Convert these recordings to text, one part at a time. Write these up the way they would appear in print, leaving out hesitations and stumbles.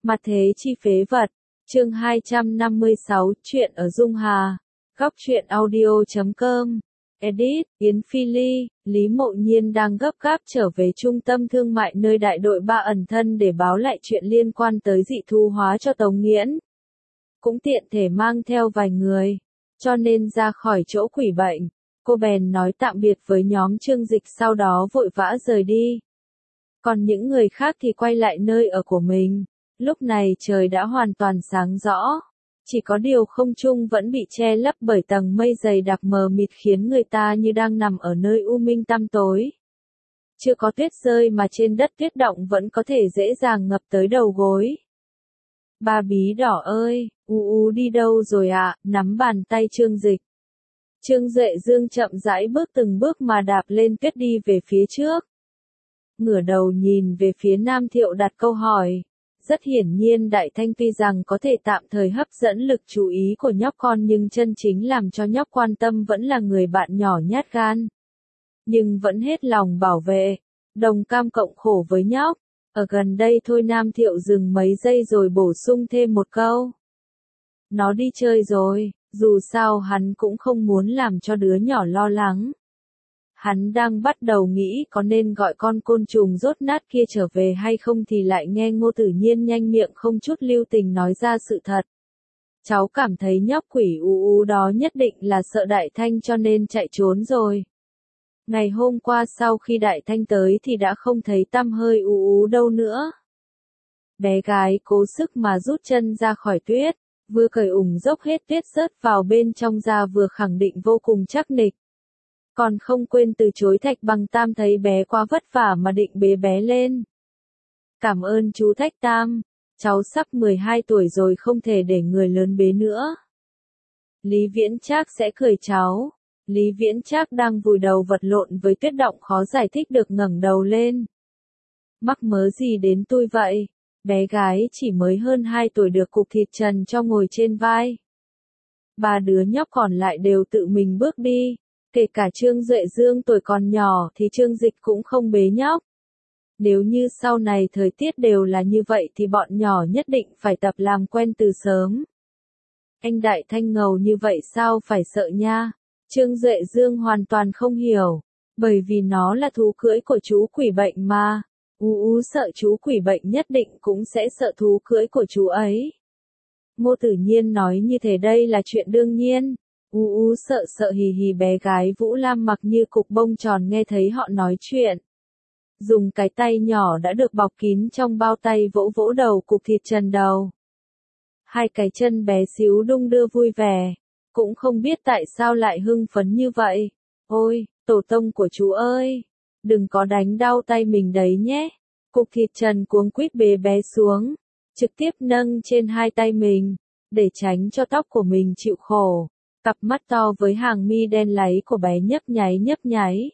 Mặt thế chi phế vật. Chương 256, chuyện ở Dung Hà. Góc truyện audio.com. Edit, Yến Phi Ly. Lý Mộ Nhiên đang gấp gáp trở về trung tâm thương mại nơi đại đội 3 ẩn thân để báo lại chuyện liên quan tới dị thú hóa cho Tống Nghiễn. Cũng tiện thể mang theo vài người, cho nên ra khỏi chỗ quỷ bệnh, cô bèn nói tạm biệt với nhóm Trương Dịch, sau đó vội vã rời đi. Còn những người khác thì quay lại nơi ở của mình. Lúc này trời đã hoàn toàn sáng rõ, chỉ có điều không trung vẫn bị che lấp bởi tầng mây dày đặc mờ mịt khiến người ta như đang nằm ở nơi u minh tăm tối. Chưa có tuyết rơi mà trên đất tuyết động vẫn có thể dễ dàng ngập tới đầu gối. Ba bí đỏ ơi, đi đâu rồi ạ? Nắm bàn tay Trương Dịch. Trương Duệ Dương chậm rãi bước từng bước mà đạp lên tuyết đi về phía trước. Ngửa đầu nhìn về phía Nam Thiệu đặt câu hỏi. Rất hiển nhiên Đại Thanh tuy rằng có thể tạm thời hấp dẫn lực chú ý của nhóc con nhưng chân chính làm cho nhóc quan tâm vẫn là người bạn nhỏ nhát gan. Nhưng vẫn hết lòng bảo vệ, đồng cam cộng khổ với nhóc. Ở gần đây thôi. Nam Thiệu dừng mấy giây rồi bổ sung thêm một câu. Nó đi chơi rồi, dù sao hắn cũng không muốn làm cho đứa nhỏ lo lắng. Hắn đang bắt đầu nghĩ có nên gọi con côn trùng rốt nát kia trở về hay không thì lại nghe Ngô Tử Nhiên nhanh miệng không chút lưu tình nói ra sự thật. Cháu cảm thấy nhóc quỷ đó nhất định là sợ Đại Thanh cho nên chạy trốn rồi. Ngày hôm qua sau khi Đại Thanh tới thì đã không thấy tăm hơi đâu nữa. Bé gái cố sức mà rút chân ra khỏi tuyết, vừa cởi dốc hết tuyết rớt vào bên trong ra vừa khẳng định vô cùng chắc nịch. Còn không quên từ chối Thạch Bằng Tam thấy bé quá vất vả mà định bế bé lên. Cảm ơn chú Thạch Tam, cháu sắp 12 tuổi rồi không thể để người lớn bế nữa. Lý Viễn Trác sẽ cười cháu. Lý Viễn Trác đang vùi đầu vật lộn với tuyết động khó giải thích được ngẩng đầu lên. Mắc mớ gì đến tôi vậy? Bé gái chỉ mới hơn 2 tuổi được cục thịt trần cho ngồi trên vai. Ba đứa nhóc còn lại đều tự mình bước đi. Kể cả Trương Duệ Dương tuổi còn nhỏ thì Trương Dịch cũng không bế nhóc. Nếu như sau này thời tiết đều là như vậy thì bọn nhỏ nhất định phải tập làm quen từ sớm. Anh Đại Thanh ngầu như vậy sao phải sợ nha? Trương Duệ Dương hoàn toàn không hiểu. Bởi vì nó là thú cưỡi của chú quỷ bệnh mà. Sợ chú quỷ bệnh nhất định cũng sẽ sợ thú cưỡi của chú ấy. Ngô Tử Nhiên nói như thế đây là chuyện đương nhiên. Sợ hì hì. Bé gái Vũ Lam mặc như cục bông tròn nghe thấy họ nói chuyện. Dùng cái tay nhỏ đã được bọc kín trong bao tay vỗ vỗ đầu cục thịt trần đầu. Hai cái chân bé xíu đung đưa vui vẻ. Cũng không biết tại sao lại hưng phấn như vậy. Ôi, tổ tông của chú ơi! Đừng có đánh đau tay mình đấy nhé. Cục thịt trần cuống quýt bế bé xuống. Trực tiếp nâng trên hai tay mình. Để tránh cho tóc của mình chịu khổ. Cặp mắt to với hàng mi đen láy của bé nhấp nháy.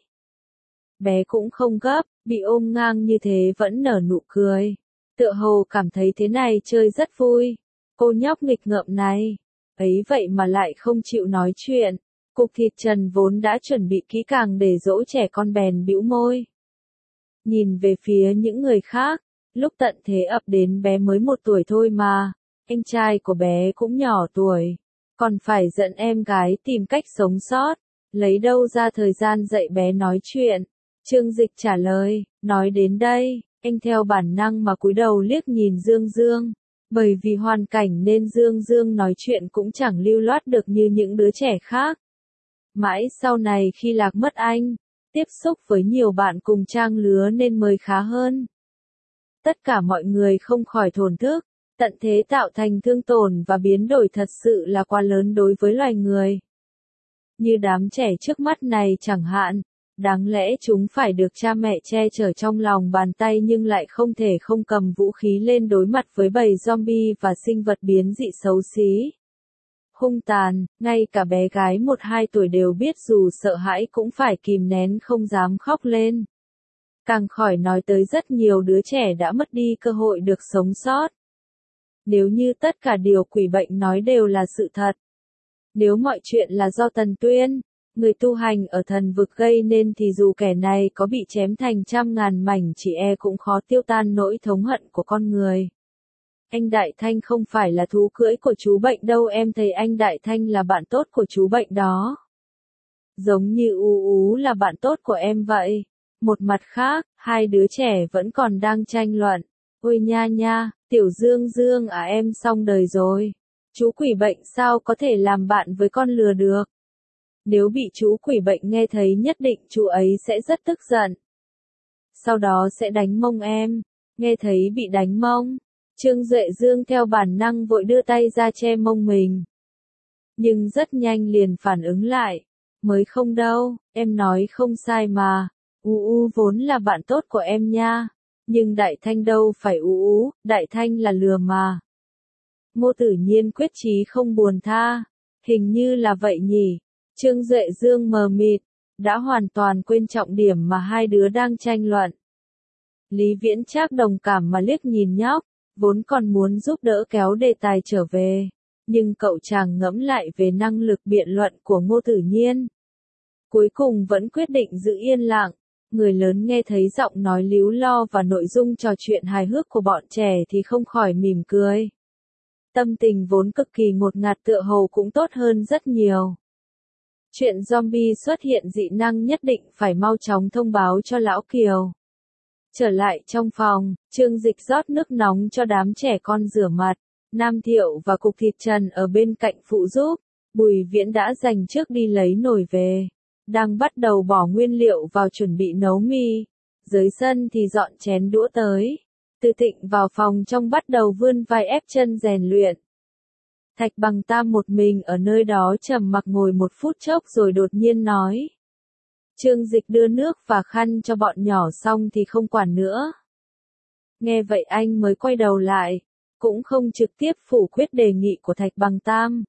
Bé cũng không gấp, bị ôm ngang như thế vẫn nở nụ cười. Tựa hồ cảm thấy thế này chơi rất vui. Cô nhóc nghịch ngợm này. Ấy vậy mà lại không chịu nói chuyện. Cục thịt trần vốn đã chuẩn bị kỹ càng để dỗ trẻ con bèn bĩu môi. Nhìn về phía những người khác. Lúc tận thế ập đến bé mới 1 tuổi thôi mà. Anh trai của bé cũng nhỏ tuổi. Còn phải giận em gái tìm cách sống sót. Lấy đâu ra thời gian dạy bé nói chuyện. Trương Dịch trả lời. Nói đến đây, anh theo bản năng mà cúi đầu liếc nhìn Dương Dương. Bởi vì hoàn cảnh nên Dương Dương nói chuyện cũng chẳng lưu loát được như những đứa trẻ khác. Mãi sau này khi lạc mất anh, tiếp xúc với nhiều bạn cùng trang lứa nên mới khá hơn. Tất cả mọi người không khỏi thổn thức, tận thế tạo thành thương tổn và biến đổi thật sự là quá lớn đối với loài người. Như đám trẻ trước mắt này chẳng hạn, đáng lẽ chúng phải được cha mẹ che chở trong lòng bàn tay nhưng lại không thể không cầm vũ khí lên đối mặt với bầy zombie và sinh vật biến dị xấu xí. Hung tàn, ngay cả bé gái 1-2 tuổi đều biết dù sợ hãi cũng phải kìm nén không dám khóc lên. Càng khỏi nói tới rất nhiều đứa trẻ đã mất đi cơ hội được sống sót. Nếu như tất cả điều quỷ bệnh nói đều là sự thật. Nếu mọi chuyện là do Tần Tuyên, người tu hành ở thần vực gây nên thì dù kẻ này có bị chém thành trăm ngàn mảnh chỉ cũng khó tiêu tan nỗi thống hận của con người. Anh Đại Thanh không phải là thú cưỡi của chú bệnh đâu, em thấy anh Đại Thanh là bạn tốt của chú bệnh đó. Giống như Ú Ú là bạn tốt của em vậy. Một mặt khác, hai đứa trẻ vẫn còn đang tranh luận. Ôi nha nha, Tiểu Dương Dương à, em xong đời rồi. Chú quỷ bệnh sao có thể làm bạn với con lừa được? Nếu bị chú quỷ bệnh nghe thấy nhất định chú ấy sẽ rất tức giận. Sau đó sẽ đánh mông em. Nghe thấy bị đánh mông, Trương Duệ Dương theo bản năng vội đưa tay ra che mông mình. Nhưng rất nhanh liền phản ứng lại. Mới không đâu, em nói không sai mà. Ú Ú vốn là bạn tốt của em nha. Nhưng Đại Thanh đâu phải Ú Ú, Đại Thanh là lừa mà. Ngô Tử Nhiên quyết chí không buồn tha. Hình như là vậy nhỉ. Trương Duệ Dương mờ mịt, đã hoàn toàn quên trọng điểm mà hai đứa đang tranh luận. Lý Viễn Trác đồng cảm mà liếc nhìn nhóc, vốn còn muốn giúp đỡ kéo đề tài trở về. Nhưng cậu chàng ngẫm lại về năng lực biện luận của Ngô Tử Nhiên. Cuối cùng vẫn quyết định giữ yên lặng. Người lớn nghe thấy giọng nói líu lo và nội dung trò chuyện hài hước của bọn trẻ thì không khỏi mỉm cười. Tâm tình vốn cực kỳ ngột ngạt tựa hồ cũng tốt hơn rất nhiều. Chuyện zombie xuất hiện dị năng nhất định phải mau chóng thông báo cho Lão Kiều. Trở lại trong phòng, Trương Dịch rót nước nóng cho đám trẻ con rửa mặt. Nam Thiệu và Cục Thịt Trần ở bên cạnh phụ giúp. Bùi Viễn đã dành trước đi lấy nồi về. Đang bắt đầu bỏ nguyên liệu vào chuẩn bị nấu mì. Dưới sân thì dọn chén đũa tới. Từ Tịnh vào phòng trong bắt đầu vươn vai ép chân rèn luyện. Thạch Bằng Tam một mình ở nơi đó trầm mặc ngồi một phút chốc rồi đột nhiên nói. Trương Dịch đưa nước và khăn cho bọn nhỏ xong thì không quản nữa. Nghe vậy anh mới quay đầu lại, cũng không trực tiếp phủ quyết đề nghị của Thạch Bằng Tam.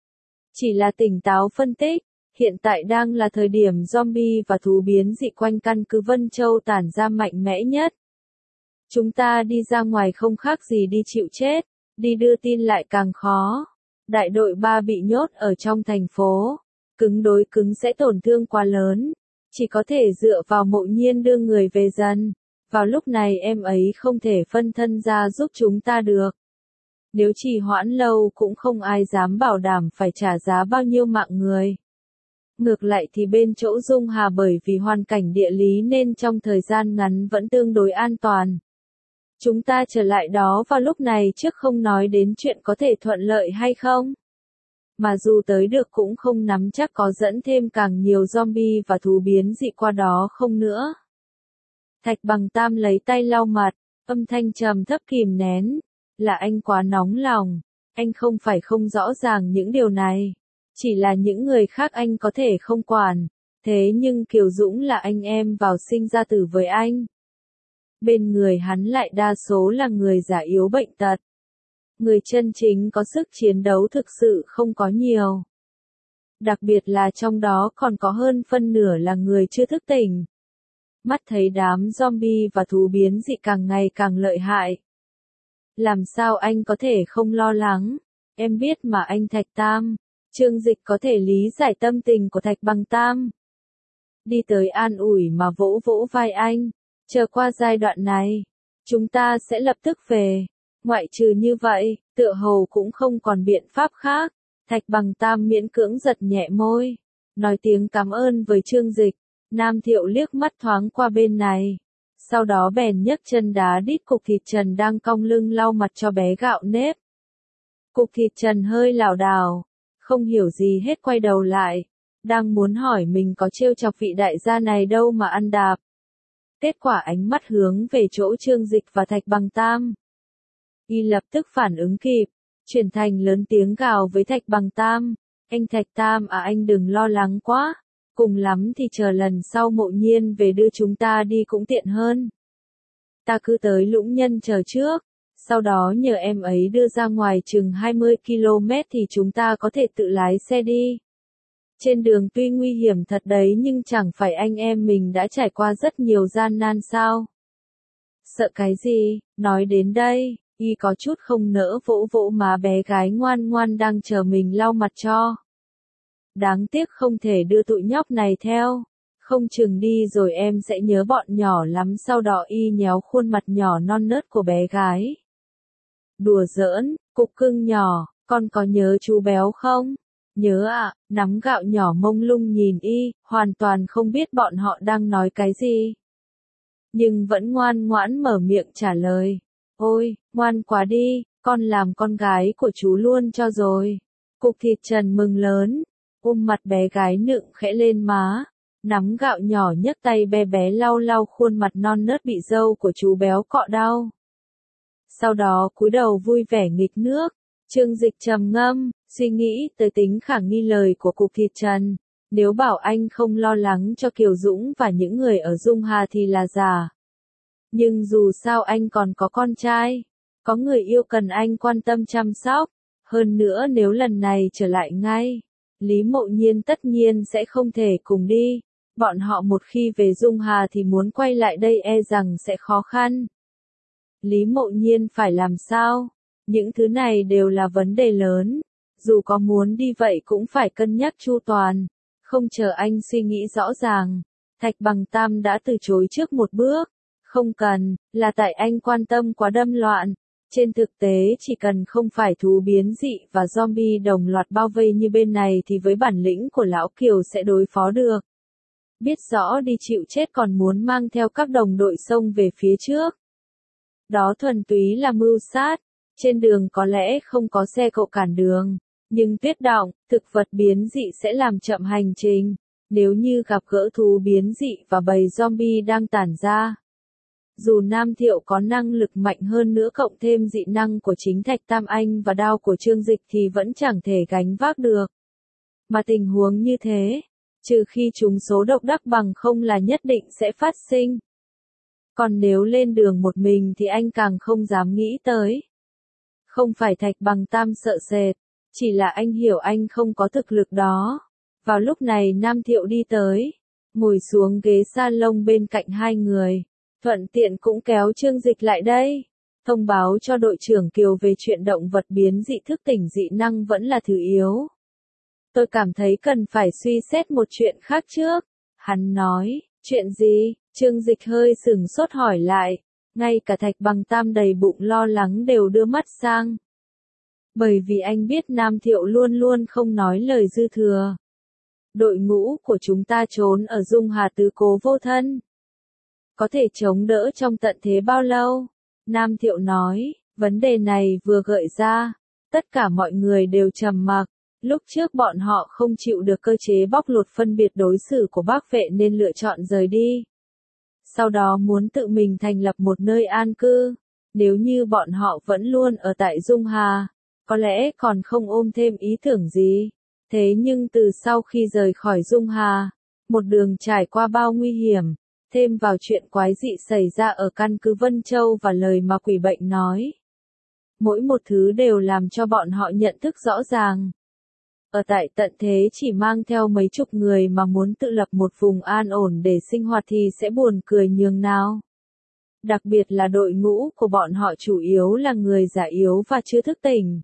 Chỉ là tỉnh táo phân tích, hiện tại đang là thời điểm zombie và thú biến dị quanh căn cứ Vân Châu tản ra mạnh mẽ nhất. Chúng ta đi ra ngoài không khác gì đi chịu chết, đi đưa tin lại càng khó. Đại đội 3 bị nhốt ở trong thành phố, cứng đối cứng sẽ tổn thương quá lớn, chỉ có thể dựa vào Mộ Nhiên đưa người về dần. Vào lúc này em ấy không thể phân thân ra giúp chúng ta được. Nếu trì hoãn lâu cũng không ai dám bảo đảm phải trả giá bao nhiêu mạng người. Ngược lại thì bên chỗ Dung Hà bởi vì hoàn cảnh địa lý nên trong thời gian ngắn vẫn tương đối an toàn. Chúng ta trở lại đó vào lúc này trước không nói đến chuyện có thể thuận lợi hay không. Mà dù tới được cũng không nắm chắc có dẫn thêm càng nhiều zombie và thú biến dị qua đó không nữa. Thạch Bằng Tam lấy tay lau mặt, âm thanh trầm thấp kìm nén. Là anh quá nóng lòng, anh không phải không rõ ràng những điều này. Chỉ là những người khác anh có thể không quản. Thế nhưng Kiều Dũng là anh em vào sinh ra tử với anh. Bên người hắn lại đa số là người già yếu bệnh tật. Người chân chính có sức chiến đấu thực sự không có nhiều. Đặc biệt là trong đó còn có hơn phân nửa là người chưa thức tỉnh. Mắt thấy đám zombie và thú biến dị càng ngày càng lợi hại. Làm sao anh có thể không lo lắng? Em biết mà anh Thạch Tam. Trương Dịch có thể lý giải tâm tình của Thạch Bằng Tam. Đi tới an ủi mà vỗ vỗ vai anh. Chờ qua giai đoạn này, chúng ta sẽ lập tức về. Ngoại trừ như vậy, tựa hồ cũng không còn biện pháp khác. Thạch Bằng Tam miễn cưỡng giật nhẹ môi. Nói tiếng cảm ơn với Trương Dịch. Nam Thiệu liếc mắt thoáng qua bên này. Sau đó bèn nhấc chân đá đít Cục Thịt Trần đang cong lưng lau mặt cho bé gạo nếp. Cục Thịt Trần hơi lảo đảo, không hiểu gì hết quay đầu lại. Đang muốn hỏi mình có trêu chọc vị đại gia này đâu mà ăn đạp. Kết quả ánh mắt hướng về chỗ Trương Dịch và Thạch Bằng Tam. Y lập tức phản ứng kịp, chuyển thành lớn tiếng gào với Thạch Bằng Tam. Anh Thạch Tam à, anh đừng lo lắng quá. Cùng lắm thì chờ lần sau Mộ Nhiên về đưa chúng ta đi cũng tiện hơn. Ta cứ tới Lũng Nhân chờ trước, sau đó nhờ em ấy đưa ra ngoài chừng 20 km thì chúng ta có thể tự lái xe đi. Trên đường tuy nguy hiểm thật đấy nhưng chẳng phải anh em mình đã trải qua rất nhiều gian nan sao? Sợ cái gì? Nói đến đây, y có chút không nỡ vỗ vỗ má bé gái ngoan ngoan đang chờ mình lau mặt cho. Đáng tiếc không thể đưa tụi nhóc này theo. Không chừng đi rồi em sẽ nhớ bọn nhỏ lắm. Sau đó y nhéo khuôn mặt nhỏ non nớt của bé gái. Đùa giỡn, cục cưng nhỏ, con có nhớ chú béo không? Nhớ ạ, nắm gạo nhỏ mông lung nhìn y, hoàn toàn không biết bọn họ đang nói cái gì. Nhưng vẫn ngoan ngoãn mở miệng trả lời. Ôi, ngoan quá đi, con làm con gái của chú luôn cho rồi. Cục thịt Trần mừng lớn, mặt bé gái nựng khẽ lên má. Nắm gạo nhỏ nhấc tay bé bé lau lau khuôn mặt non nớt bị râu của chú béo cọ đau. Sau đó cúi đầu vui vẻ nghịch nước. Trương Dịch trầm ngâm, suy nghĩ tới tính khả nghi lời của cục thịt Trần. Nếu bảo anh không lo lắng cho Kiều Dũng và những người ở Dung Hà thì là giả. Nhưng dù sao anh còn có con trai, có người yêu cần anh quan tâm chăm sóc. Hơn nữa nếu lần này trở lại ngay, Lý Mộ Nhiên tất nhiên sẽ không thể cùng đi. Bọn họ một khi về Dung Hà thì muốn quay lại đây e rằng sẽ khó khăn. Lý Mộ Nhiên phải làm sao? Những thứ này đều là vấn đề lớn. Dù có muốn đi vậy cũng phải cân nhắc chu toàn. Không chờ anh suy nghĩ rõ ràng, Thạch Bằng Tam đã từ chối trước một bước. Không cần, là tại anh quan tâm quá đâm loạn. Trên thực tế chỉ cần không phải thú biến dị và zombie đồng loạt bao vây như bên này thì với bản lĩnh của Lão Kiều sẽ đối phó được. Biết rõ đi chịu chết còn muốn mang theo các đồng đội xông về phía trước. Đó thuần túy là mưu sát. Trên đường có lẽ không có xe cộ cản đường, nhưng tuyết động, thực vật biến dị sẽ làm chậm hành trình. Nếu như gặp gỡ thú biến dị và bầy zombie đang tản ra. Dù Nam Thiệu có năng lực mạnh hơn nữa cộng thêm dị năng của chính Thạch Tam Anh và đao của Trương Dịch thì vẫn chẳng thể gánh vác được. Mà tình huống như thế, trừ khi chúng số độc đắc bằng không là nhất định sẽ phát sinh. Còn nếu lên đường một mình thì anh càng không dám nghĩ tới. Không phải Thạch Bằng Tam sợ sệt, chỉ là anh hiểu anh không có thực lực đó. Vào lúc này Nam Thiệu đi tới, ngồi xuống ghế salon bên cạnh hai người, thuận tiện cũng kéo Trương Dịch lại đây. Thông báo cho đội trưởng Kiều về chuyện động vật biến dị thức tỉnh dị năng vẫn là thứ yếu. Tôi cảm thấy cần phải suy xét một chuyện khác trước. Hắn nói, chuyện gì? Trương Dịch hơi sửng sốt hỏi lại. Ngay cả Thạch Bằng Tam đầy bụng lo lắng đều đưa mắt sang. Bởi vì anh biết Nam Thiệu luôn luôn không nói lời dư thừa. Đội ngũ của chúng ta trốn ở Dung Hà tứ cố vô thân. Có thể chống đỡ trong tận thế bao lâu? Nam Thiệu nói, vấn đề này vừa gợi ra. Tất cả mọi người đều trầm mặc. Lúc trước bọn họ không chịu được cơ chế bóc lột phân biệt đối xử của Bác Vệ nên lựa chọn rời đi. Sau đó muốn tự mình thành lập một nơi an cư. Nếu như bọn họ vẫn luôn ở tại Dung Hà, có lẽ còn không ôm thêm ý tưởng gì. Thế nhưng từ sau khi rời khỏi Dung Hà, một đường trải qua bao nguy hiểm, thêm vào chuyện quái dị xảy ra ở căn cứ Vân Châu và lời mà quỷ bệnh nói. Mỗi một thứ đều làm cho bọn họ nhận thức rõ ràng. Ở tại tận thế chỉ mang theo mấy chục người mà muốn tự lập một vùng an ổn để sinh hoạt thì sẽ buồn cười nhường nào. Đặc biệt là đội ngũ của bọn họ chủ yếu là người già yếu và chưa thức tỉnh.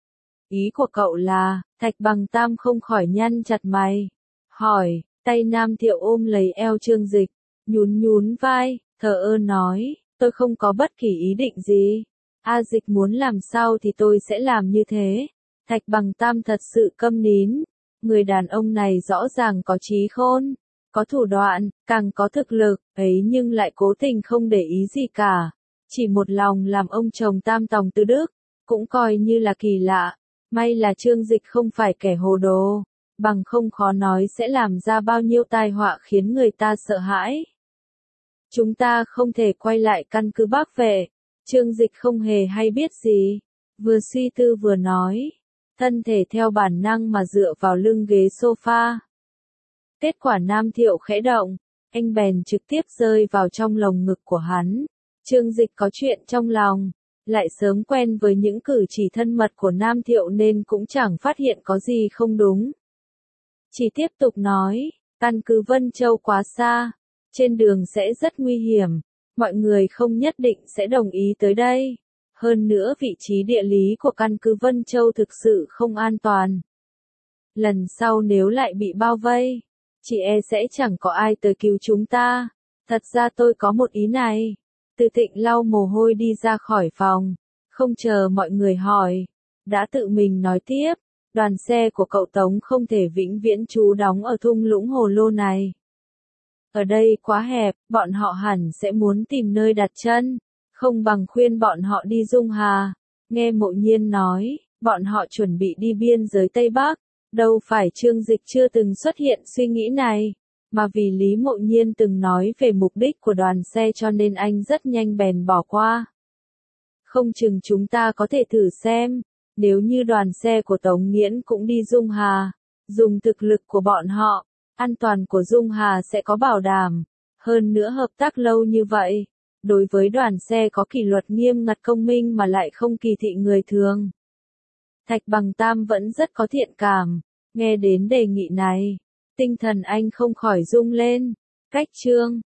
Ý của cậu là, Thạch Bằng Tam không khỏi nhăn chặt mày. Hỏi, tay Nam Thiệu ôm lấy eo Trương Dịch, nhún nhún vai, thờ ơ nói, tôi không có bất kỳ ý định gì. A Dịch muốn làm sao thì tôi sẽ làm như thế. Thạch Bằng Tam thật sự câm nín. Người đàn ông này rõ ràng có trí khôn, có thủ đoạn, càng có thực lực, ấy nhưng lại cố tình không để ý gì cả. Chỉ một lòng làm ông chồng tam tòng tứ đức, cũng coi như là kỳ lạ. May là Trương Dịch không phải kẻ hồ đồ, bằng không khó nói sẽ làm ra bao nhiêu tai họa khiến người ta sợ hãi. Chúng ta không thể quay lại căn cứ Bác Vệ. Trương Dịch không hề hay biết gì, vừa suy tư vừa nói. Thân thể theo bản năng mà dựa vào lưng ghế sofa. Kết quả Nam Thiệu khẽ động, anh bèn trực tiếp rơi vào trong lồng ngực của hắn. Trương Dịch có chuyện trong lòng, lại sớm quen với những cử chỉ thân mật của Nam Thiệu nên cũng chẳng phát hiện có gì không đúng. Chỉ tiếp tục nói, căn cứ Vân Châu quá xa, trên đường sẽ rất nguy hiểm, mọi người không nhất định sẽ đồng ý tới đây. Hơn nữa vị trí địa lý của căn cứ Vân Châu thực sự không an toàn. Lần sau nếu lại bị bao vây, chị e sẽ chẳng có ai tới cứu chúng ta. Thật ra tôi có một ý này. Từ Thịnh lau mồ hôi đi ra khỏi phòng. Không chờ mọi người hỏi, đã tự mình nói tiếp, đoàn xe của cậu Tống không thể vĩnh viễn trú đóng ở thung lũng hồ lô này. Ở đây quá hẹp, bọn họ hẳn sẽ muốn tìm nơi đặt chân, không bằng khuyên bọn họ đi Dung Hà. Nghe Mộ Nhiên nói, bọn họ chuẩn bị đi biên giới Tây Bắc, đâu phải Trương Dịch chưa từng xuất hiện suy nghĩ này, mà vì Lý Mộ Nhiên từng nói về mục đích của đoàn xe cho nên anh rất nhanh bèn bỏ qua. Không chừng chúng ta có thể thử xem, nếu như đoàn xe của Tống Nghiễn cũng đi Dung Hà, dùng thực lực của bọn họ, an toàn của Dung Hà sẽ có bảo đảm, hơn nữa hợp tác lâu như vậy. Đối với đoàn xe có kỷ luật nghiêm ngặt công minh mà lại không kỳ thị người thường. Thạch Bằng Tam vẫn rất có thiện cảm, nghe đến đề nghị này, tinh thần anh không khỏi rung lên. Cách chương